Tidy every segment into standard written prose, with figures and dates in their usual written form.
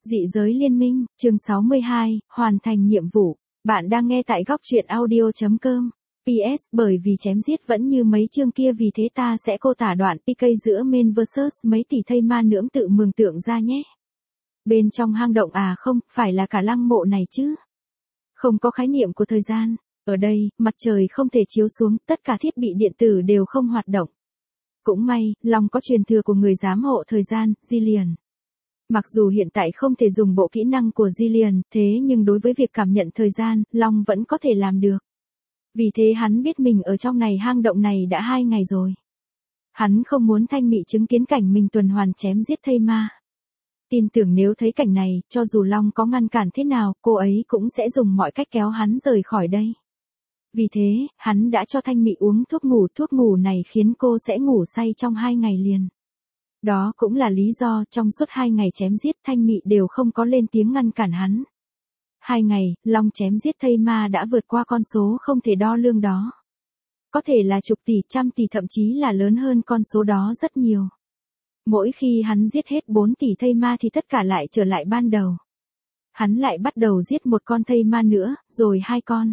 Dị giới liên minh, chương 62, hoàn thành nhiệm vụ. Bạn đang nghe tại góc truyện audio.com. PS, bởi vì chém giết vẫn như mấy chương kia vì thế ta sẽ cô tả đoạn PK giữa main versus mấy tỷ thây ma nưỡng tự mường tượng ra nhé. Bên trong hang động không, phải là cả lăng mộ này chứ. Không có khái niệm của thời gian. Ở đây, mặt trời không thể chiếu xuống, tất cả thiết bị điện tử đều không hoạt động. Cũng may, Long có truyền thừa của người giám hộ thời gian, Jillian. Mặc dù hiện tại không thể dùng bộ kỹ năng của Jillian, thế nhưng đối với việc cảm nhận thời gian, Long vẫn có thể làm được. Vì thế hắn biết mình ở trong này hang động này đã 2 ngày rồi. Hắn không muốn Thanh Mị chứng kiến cảnh mình tuần hoàn chém giết thây ma. Tin tưởng nếu thấy cảnh này, cho dù Long có ngăn cản thế nào, cô ấy cũng sẽ dùng mọi cách kéo hắn rời khỏi đây. Vì thế, hắn đã cho Thanh Mị uống thuốc ngủ này khiến cô sẽ ngủ say trong 2 ngày liền. Đó cũng là lý do trong suốt 2 ngày chém giết Thanh Mị đều không có lên tiếng ngăn cản hắn. 2 ngày, Long chém giết thây ma đã vượt qua con số không thể đo lường đó. Có thể là chục tỷ, trăm tỷ thậm chí là lớn hơn con số đó rất nhiều. Mỗi khi hắn giết hết 4 tỷ thây ma thì tất cả lại trở lại ban đầu. Hắn lại bắt đầu giết một con thây ma nữa, rồi 2 con.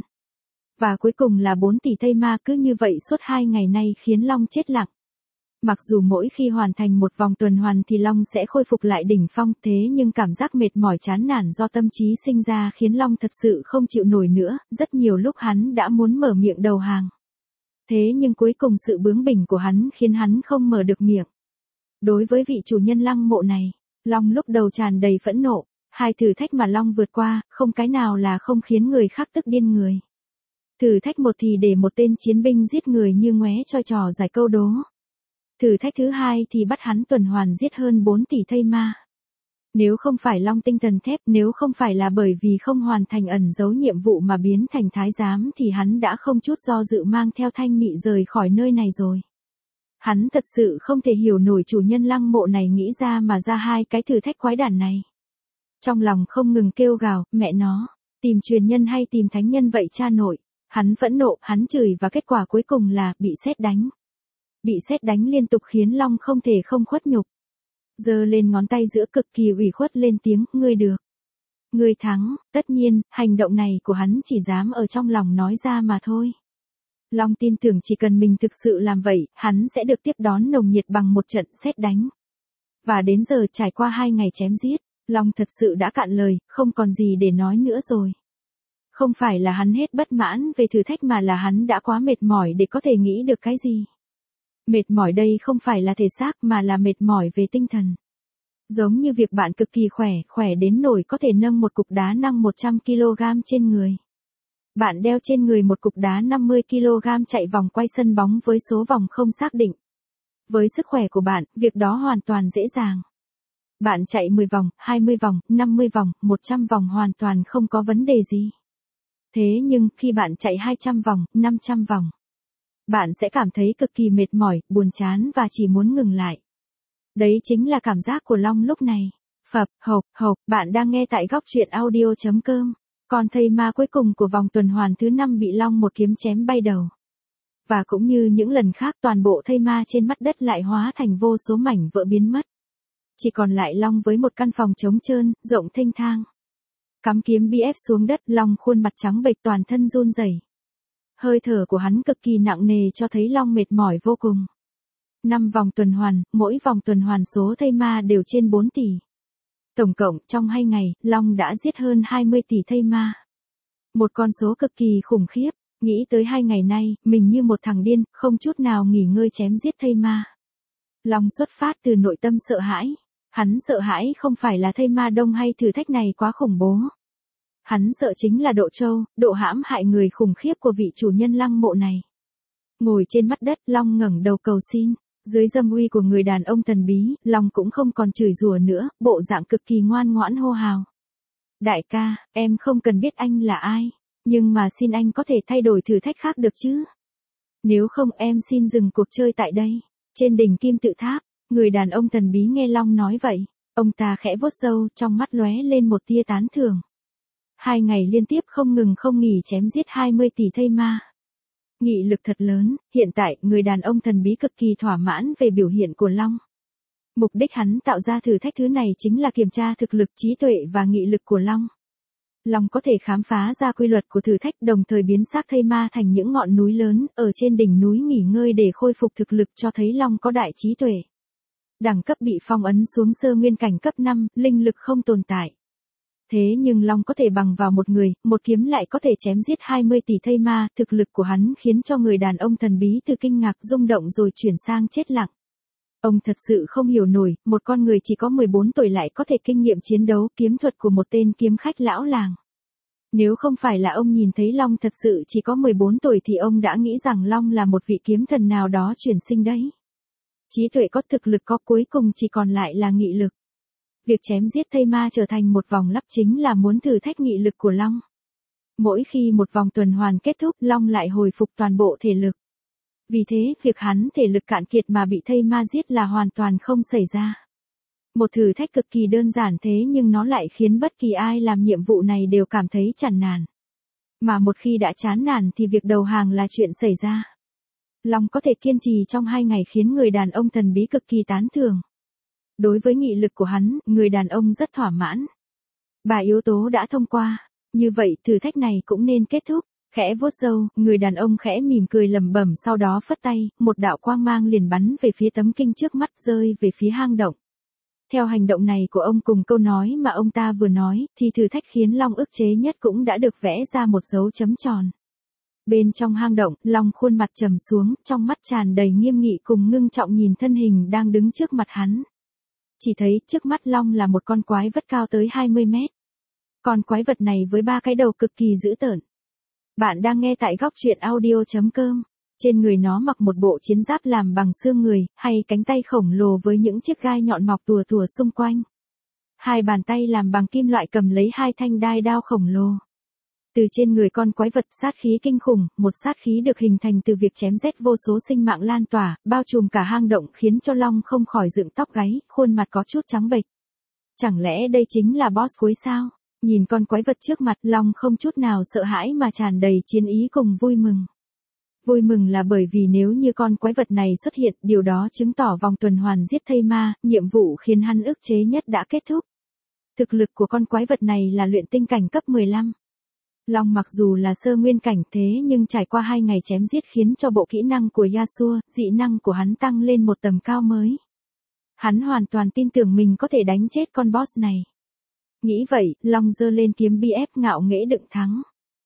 Và cuối cùng là 4 tỷ thây ma, cứ như vậy suốt 2 ngày nay khiến Long chết lặng. Mặc dù mỗi khi hoàn thành một vòng tuần hoàn thì Long sẽ khôi phục lại đỉnh phong, thế nhưng cảm giác mệt mỏi chán nản do tâm trí sinh ra khiến Long thật sự không chịu nổi nữa, rất nhiều lúc hắn đã muốn mở miệng đầu hàng. Thế nhưng cuối cùng sự bướng bỉnh của hắn khiến hắn không mở được miệng. Đối với vị chủ nhân lăng mộ này, Long lúc đầu tràn đầy phẫn nộ, 2 thử thách mà Long vượt qua, không cái nào là không khiến người khác tức điên người. Thử thách 1 thì để một tên chiến binh giết người như ngoé cho trò giải câu đố. Thử thách thứ 2 thì bắt hắn tuần hoàn giết hơn 4 tỷ thây ma. Nếu không phải Long tinh thần thép, nếu không phải là bởi vì không hoàn thành ẩn dấu nhiệm vụ mà biến thành thái giám thì hắn đã không chút do dự mang theo Thanh Mị rời khỏi nơi này rồi. Hắn thật sự không thể hiểu nổi chủ nhân lăng mộ này nghĩ ra mà ra 2 cái thử thách quái đản này. Trong lòng không ngừng kêu gào, mẹ nó, tìm truyền nhân hay tìm thánh nhân vậy cha nội. Hắn phẫn nộ, hắn chửi và kết quả cuối cùng là bị sét đánh. Bị sét đánh liên tục khiến Long không thể không khuất nhục. Giơ lên ngón tay giữa cực kỳ ủy khuất lên tiếng, ngươi được. Ngươi thắng, tất nhiên, hành động này của hắn chỉ dám ở trong lòng nói ra mà thôi. Long tin tưởng chỉ cần mình thực sự làm vậy, hắn sẽ được tiếp đón nồng nhiệt bằng một trận sét đánh. Và đến giờ trải qua 2 ngày chém giết, Long thật sự đã cạn lời, không còn gì để nói nữa rồi. Không phải là hắn hết bất mãn về thử thách mà là hắn đã quá mệt mỏi để có thể nghĩ được cái gì. Mệt mỏi đây không phải là thể xác mà là mệt mỏi về tinh thần. Giống như việc bạn cực kỳ khỏe đến nỗi có thể nâng một cục đá nặng 100 kg trên người. Bạn đeo trên người một cục đá 50 kg chạy vòng quay sân bóng với số vòng không xác định. Với sức khỏe của bạn, việc đó hoàn toàn dễ dàng. Bạn chạy 10 vòng, 20 vòng, 50 vòng, 100 vòng hoàn toàn không có vấn đề gì. Thế nhưng khi bạn chạy 200 vòng, 500 vòng, bạn sẽ cảm thấy cực kỳ mệt mỏi, buồn chán và chỉ muốn ngừng lại. Đấy chính là cảm giác của Long lúc này. Phập, hộp, bạn đang nghe tại góc truyện audio.com. Con thây ma cuối cùng của vòng tuần hoàn thứ 5 bị Long một kiếm chém bay đầu. Và cũng như những lần khác toàn bộ thây ma trên mặt đất lại hóa thành vô số mảnh vỡ biến mất. Chỉ còn lại Long với một căn phòng trống trơn, rộng thênh thang. Cắm kiếm BF xuống đất, Long khuôn mặt trắng bệch toàn thân run rẩy. Hơi thở của hắn cực kỳ nặng nề cho thấy Long mệt mỏi vô cùng. 5 vòng tuần hoàn, mỗi vòng tuần hoàn số thây ma đều trên 4 tỷ. Tổng cộng, trong 2 ngày, Long đã giết hơn 20 tỷ thây ma. Một con số cực kỳ khủng khiếp, nghĩ tới 2 ngày nay, mình như một thằng điên, không chút nào nghỉ ngơi chém giết thây ma. Long xuất phát từ nội tâm sợ hãi. Hắn sợ hãi không phải là thây ma đông hay thử thách này quá khủng bố. Hắn sợ chính là độ trâu, độ hãm hại người khủng khiếp của vị chủ nhân lăng mộ này. Ngồi trên mặt đất, Long ngẩng đầu cầu xin. Dưới dâm uy của người đàn ông thần bí, Long cũng không còn chửi rủa nữa, bộ dạng cực kỳ ngoan ngoãn hô hào. Đại ca, em không cần biết anh là ai, nhưng mà xin anh có thể thay đổi thử thách khác được chứ. Nếu không em xin dừng cuộc chơi tại đây. Trên đỉnh kim tự tháp, người đàn ông thần bí nghe Long nói vậy. Ông ta khẽ vuốt râu, trong mắt lóe lên một tia tán thưởng. 2 ngày liên tiếp không ngừng không nghỉ chém giết 20 tỷ thây ma. Nghị lực thật lớn, hiện tại người đàn ông thần bí cực kỳ thỏa mãn về biểu hiện của Long. Mục đích hắn tạo ra thử thách thứ này chính là kiểm tra thực lực, trí tuệ và nghị lực của Long. Long có thể khám phá ra quy luật của thử thách, đồng thời biến xác thây ma thành những ngọn núi lớn, ở trên đỉnh núi nghỉ ngơi để khôi phục thực lực, cho thấy Long có đại trí tuệ. Đẳng cấp bị phong ấn xuống sơ nguyên cảnh cấp 5, linh lực không tồn tại. Thế nhưng Long có thể bằng vào một người, một kiếm lại có thể chém giết 20 tỷ thây ma, thực lực của hắn khiến cho người đàn ông thần bí từ kinh ngạc rung động rồi chuyển sang chết lặng. Ông thật sự không hiểu nổi, một con người chỉ có 14 tuổi lại có thể kinh nghiệm chiến đấu, kiếm thuật của một tên kiếm khách lão làng. Nếu không phải là ông nhìn thấy Long thật sự chỉ có 14 tuổi thì ông đã nghĩ rằng Long là một vị kiếm thần nào đó chuyển sinh đấy. Trí tuệ có, thực lực có, cuối cùng chỉ còn lại là nghị lực. Việc chém giết thây ma trở thành một vòng lặp chính là muốn thử thách nghị lực của Long. Mỗi khi một vòng tuần hoàn kết thúc, Long lại hồi phục toàn bộ thể lực. Vì thế, việc hắn thể lực cạn kiệt mà bị thây ma giết là hoàn toàn không xảy ra. Một thử thách cực kỳ đơn giản thế nhưng nó lại khiến bất kỳ ai làm nhiệm vụ này đều cảm thấy chán nản. Mà một khi đã chán nản thì việc đầu hàng là chuyện xảy ra. Long có thể kiên trì trong 2 ngày khiến người đàn ông thần bí cực kỳ tán thưởng. Đối với nghị lực của hắn, người đàn ông rất thỏa mãn. 3 yếu tố đã thông qua, như vậy thử thách này cũng nên kết thúc. Khẽ vuốt râu, người đàn ông khẽ mỉm cười lẩm bẩm, sau đó phất tay, một đạo quang mang liền bắn về phía tấm kinh trước mắt, rơi về phía hang động. Theo hành động này của ông cùng câu nói mà ông ta vừa nói, thì thử thách khiến Long ức chế nhất cũng đã được vẽ ra một dấu chấm tròn. Bên trong hang động, Long khuôn mặt trầm xuống, trong mắt tràn đầy nghiêm nghị cùng ngưng trọng nhìn thân hình đang đứng trước mặt hắn. Chỉ thấy trước mắt Long là một con quái vật cao tới 20 mét. Con quái vật này với 3 cái đầu cực kỳ dữ tợn. Bạn đang nghe tại góc truyện audio.com. Trên người nó mặc một bộ chiến giáp làm bằng xương người, hay cánh tay khổng lồ với những chiếc gai nhọn mọc tùa tùa xung quanh. 2 bàn tay làm bằng kim loại cầm lấy 2 thanh đai đao khổng lồ. Từ trên người con quái vật sát khí kinh khủng, một sát khí được hình thành từ việc chém giết vô số sinh mạng lan tỏa, bao trùm cả hang động khiến cho Long không khỏi dựng tóc gáy, khuôn mặt có chút trắng bệch. Chẳng lẽ đây chính là boss cuối sao? Nhìn con quái vật trước mặt, Long không chút nào sợ hãi mà tràn đầy chiến ý cùng vui mừng. Vui mừng là bởi vì nếu như con quái vật này xuất hiện, điều đó chứng tỏ vòng tuần hoàn giết thây ma, nhiệm vụ khiến hắn ức chế nhất đã kết thúc. Thực lực của con quái vật này là luyện tinh cảnh cấp 15. Long mặc dù là sơ nguyên cảnh thế nhưng trải qua 2 ngày chém giết khiến cho bộ kỹ năng của Yasuo, dị năng của hắn tăng lên một tầm cao mới. Hắn hoàn toàn tin tưởng mình có thể đánh chết con boss này. Nghĩ vậy, Long giơ lên kiếm BF ngạo nghễ đựng thắng.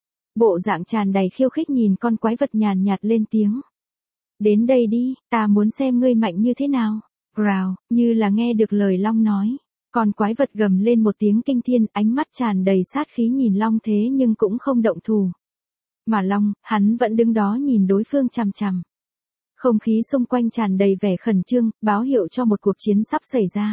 Bộ dạng tràn đầy khiêu khích nhìn con quái vật nhàn nhạt lên tiếng. Đến đây đi, ta muốn xem ngươi mạnh như thế nào. Growl, như là nghe được lời Long nói. Con quái vật gầm lên một tiếng kinh thiên, ánh mắt tràn đầy sát khí nhìn Long thế nhưng cũng không động thủ. Mà Long, hắn vẫn đứng đó nhìn đối phương chằm chằm. Không khí xung quanh tràn đầy vẻ khẩn trương, báo hiệu cho một cuộc chiến sắp xảy ra.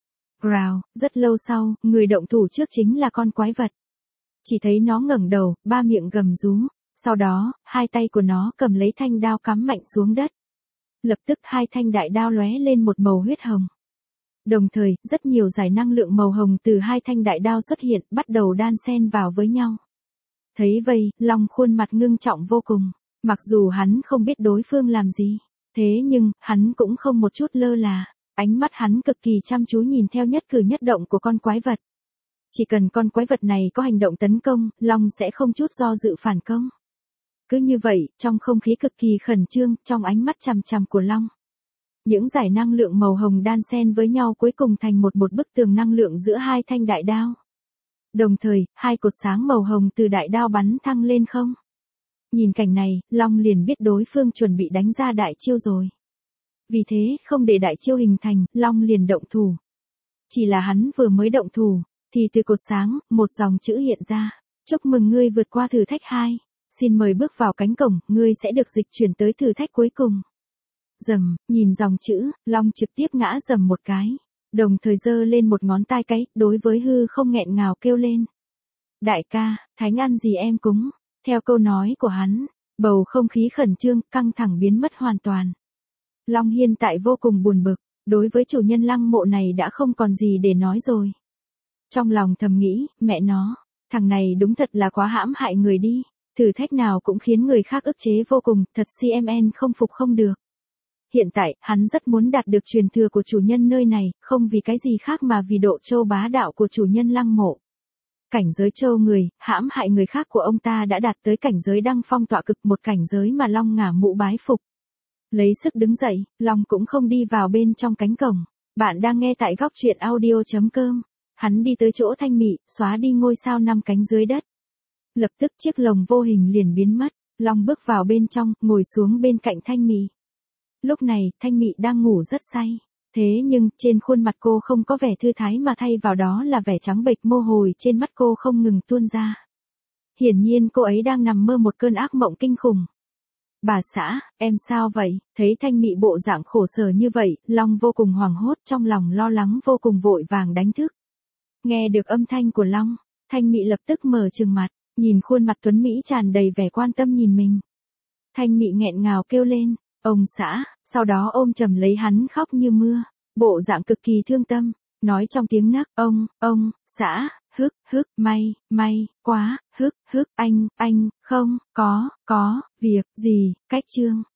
Growl, rất lâu sau, người động thủ trước chính là con quái vật. Chỉ thấy nó ngẩng đầu, 3 miệng gầm rú, sau đó, 2 tay của nó cầm lấy thanh đao cắm mạnh xuống đất. Lập tức 2 thanh đại đao lóe lên một màu huyết hồng. Đồng thời, rất nhiều dải năng lượng màu hồng từ 2 thanh đại đao xuất hiện, bắt đầu đan xen vào với nhau. Thấy vậy, Long khuôn mặt ngưng trọng vô cùng. Mặc dù hắn không biết đối phương làm gì, thế nhưng, hắn cũng không một chút lơ là. Ánh mắt hắn cực kỳ chăm chú nhìn theo nhất cử nhất động của con quái vật. Chỉ cần con quái vật này có hành động tấn công, Long sẽ không chút do dự phản công. Cứ như vậy, trong không khí cực kỳ khẩn trương, trong ánh mắt chằm chằm của Long, những dải năng lượng màu hồng đan xen với nhau cuối cùng thành một bức tường năng lượng giữa 2 thanh đại đao. Đồng thời, 2 cột sáng màu hồng từ đại đao bắn thăng lên không. Nhìn cảnh này, Long liền biết đối phương chuẩn bị đánh ra đại chiêu rồi. Vì thế, không để đại chiêu hình thành, Long liền động thủ. Chỉ là hắn vừa mới động thủ, thì từ cột sáng, một dòng chữ hiện ra. Chúc mừng ngươi vượt qua thử thách 2. Xin mời bước vào cánh cổng, ngươi sẽ được dịch chuyển tới thử thách cuối cùng. Rầm, nhìn dòng chữ, Long trực tiếp ngã rầm một cái. Đồng thời giơ lên một ngón tay cái, đối với hư không nghẹn ngào kêu lên. Đại ca, thánh ăn gì em cúng? Theo câu nói của hắn, bầu không khí khẩn trương, căng thẳng biến mất hoàn toàn. Long hiện tại vô cùng buồn bực, đối với chủ nhân lăng mộ này đã không còn gì để nói rồi. Trong lòng thầm nghĩ, mẹ nó, thằng này đúng thật là quá hãm hại người đi, thử thách nào cũng khiến người khác ức chế vô cùng, thật CMN không phục không được. Hiện tại, hắn rất muốn đạt được truyền thừa của chủ nhân nơi này, không vì cái gì khác mà vì độ trâu bá đạo của chủ nhân lăng mộ. Cảnh giới trâu người, hãm hại người khác của ông ta đã đạt tới cảnh giới đăng phong tọa cực, một cảnh giới mà Long ngả mũ bái phục. Lấy sức đứng dậy, Long cũng không đi vào bên trong cánh cổng. Bạn đang nghe tại góc truyện audio.com. Hắn đi tới chỗ Thanh Mị, xóa đi ngôi sao 5 cánh dưới đất. Lập tức chiếc lồng vô hình liền biến mất. Long bước vào bên trong, ngồi xuống bên cạnh Thanh Mị. Lúc này, Thanh Mị đang ngủ rất say. Thế nhưng, trên khuôn mặt cô không có vẻ thư thái mà thay vào đó là vẻ trắng bệch, mồ hôi trên mắt cô không ngừng tuôn ra. Hiển nhiên cô ấy đang nằm mơ một cơn ác mộng kinh khủng. Bà xã, em sao vậy? Thấy Thanh Mị bộ dạng khổ sở như vậy, Long vô cùng hoảng hốt, trong lòng lo lắng vô cùng, vội vàng đánh thức. Nghe được âm thanh của Long, Thanh Mị lập tức mở trừng mặt, nhìn khuôn mặt tuấn mỹ tràn đầy vẻ quan tâm nhìn mình. Thanh Mị nghẹn ngào kêu lên, ông xã, sau đó ôm chầm lấy hắn khóc như mưa, bộ dạng cực kỳ thương tâm, nói trong tiếng nấc, ông, xã, may, quá, anh, không, có, việc, gì, cách chương.